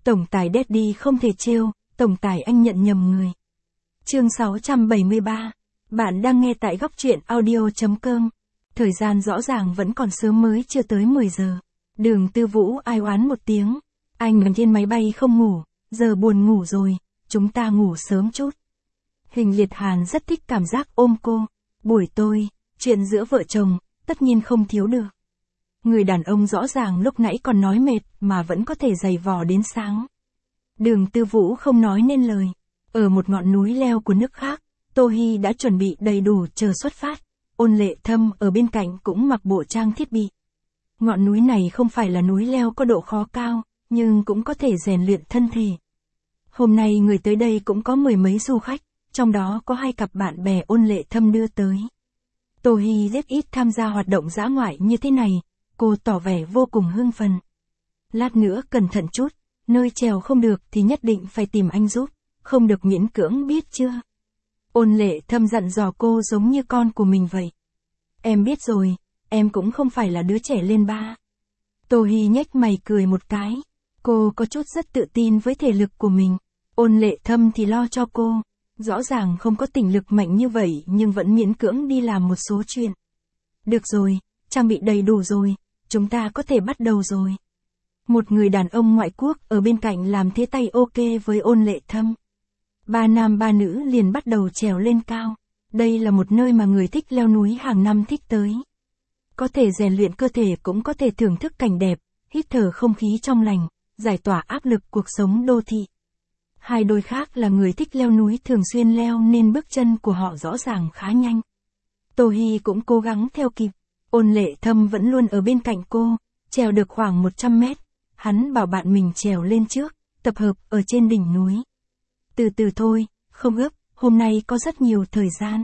Tổng tài Daddy không thể trêu, tổng tài anh nhận nhầm người. Chương 673. Bạn đang nghe tại góc truyện audio.com. Thời gian rõ ràng vẫn còn sớm, mới chưa tới 10 giờ. Đường Tư Vũ ai oán một tiếng. Anh nằm trên máy bay không ngủ, giờ buồn ngủ rồi, chúng ta ngủ sớm chút. Hình Liệt Hàn rất thích cảm giác ôm cô. Buổi tối, chuyện giữa vợ chồng, tất nhiên không thiếu được. Người đàn ông rõ ràng lúc nãy còn nói mệt mà vẫn có thể giày vò đến sáng. Đường Tư Vũ không nói nên lời. Ở một ngọn núi leo của nước khác, Tô Hi đã chuẩn bị đầy đủ chờ xuất phát. Ôn Lệ Thâm ở bên cạnh cũng mặc bộ trang thiết bị. Ngọn núi này không phải là núi leo có độ khó cao, nhưng cũng có thể rèn luyện thân thể. Hôm nay người tới đây cũng có mười mấy du khách, trong đó có 2 cặp bạn bè Ôn Lệ Thâm đưa tới. Tô Hi rất ít tham gia hoạt động dã ngoại như thế này, cô tỏ vẻ vô cùng hưng phấn. Lát nữa cẩn thận chút, nơi trèo không được thì nhất định phải tìm anh giúp, không được miễn cưỡng biết chưa? Ôn Lệ Thâm dặn dò cô giống như con của mình vậy. Em biết rồi, em cũng không phải là đứa trẻ lên ba. Tô Hi nhếch mày cười một cái, cô có chút rất tự tin với thể lực của mình. Ôn Lệ Thâm thì lo cho cô, rõ ràng không có tình lực mạnh như vậy nhưng vẫn miễn cưỡng đi làm một số chuyện. Được rồi, trang bị đầy đủ rồi, chúng ta có thể bắt đầu rồi. Một người đàn ông ngoại quốc ở bên cạnh làm thế tay ok với Ôn Lệ Thâm. 3 nam 3 nữ liền bắt đầu trèo lên cao. Đây là một nơi mà người thích leo núi hàng năm thích tới. Có thể rèn luyện cơ thể cũng có thể thưởng thức cảnh đẹp, hít thở không khí trong lành, giải tỏa áp lực cuộc sống đô thị. Hai đôi khác là người thích leo núi thường xuyên leo nên bước chân của họ rõ ràng khá nhanh. Tô Hi cũng cố gắng theo kịp. Ôn Lệ Thâm vẫn luôn ở bên cạnh cô, trèo được khoảng 100 mét. Hắn bảo bạn mình trèo lên trước, tập hợp ở trên đỉnh núi. Từ từ thôi, không gấp, hôm nay có rất nhiều thời gian.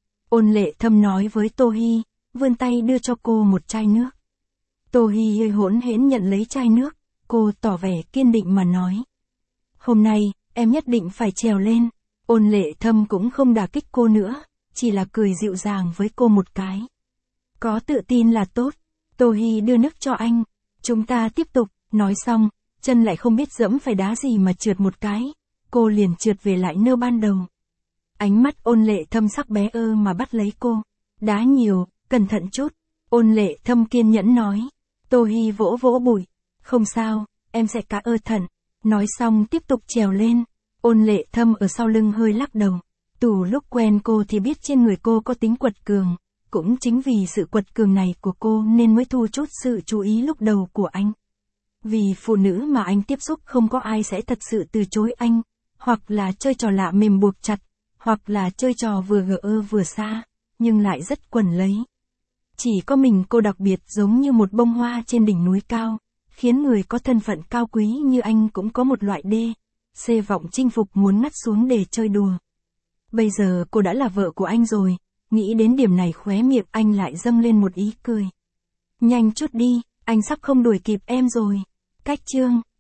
Ôn Lệ Thâm nói với Tô Hi, vươn tay đưa cho cô một chai nước. Tô Hi hơi hỗn hển nhận lấy chai nước, cô tỏ vẻ kiên định mà nói. Hôm nay, em nhất định phải trèo lên. Ôn Lệ Thâm cũng không đả kích cô nữa, chỉ là cười dịu dàng với cô một cái. Có tự tin là tốt. Tô Hi đưa nước cho anh. Chúng ta tiếp tục. Nói xong, chân lại không biết dẫm phải đá gì mà trượt một cái. Cô liền trượt về lại nơi ban đầu. Ánh mắt Ôn Lệ Thâm sắc bé mà bắt lấy cô. Đá nhiều, cẩn thận chút. Ôn Lệ Thâm kiên nhẫn nói. Tô Hi vỗ vỗ bụi. Không sao, em sẽ thận. Nói xong tiếp tục trèo lên. Ôn Lệ Thâm ở sau lưng hơi lắc đầu. Từ lúc quen cô thì biết trên người cô có tính quật cường. Cũng chính vì sự quật cường này của cô nên mới thu chút sự chú ý lúc đầu của anh. Vì phụ nữ mà anh tiếp xúc không có ai sẽ thật sự từ chối anh, hoặc là chơi trò lạ mềm buộc chặt, hoặc là chơi trò vừa gỡ vừa xa, nhưng lại rất quẩn lấy. Chỉ có mình cô đặc biệt giống như một bông hoa trên đỉnh núi cao, khiến người có thân phận cao quý như anh cũng có một loại xê vọng chinh phục muốn ngắt xuống để chơi đùa. Bây giờ cô đã là vợ của anh rồi, nghĩ đến điểm này khóe miệng anh lại dâng lên một ý cười. Nhanh chút đi, anh sắp không đuổi kịp em rồi. Cách chương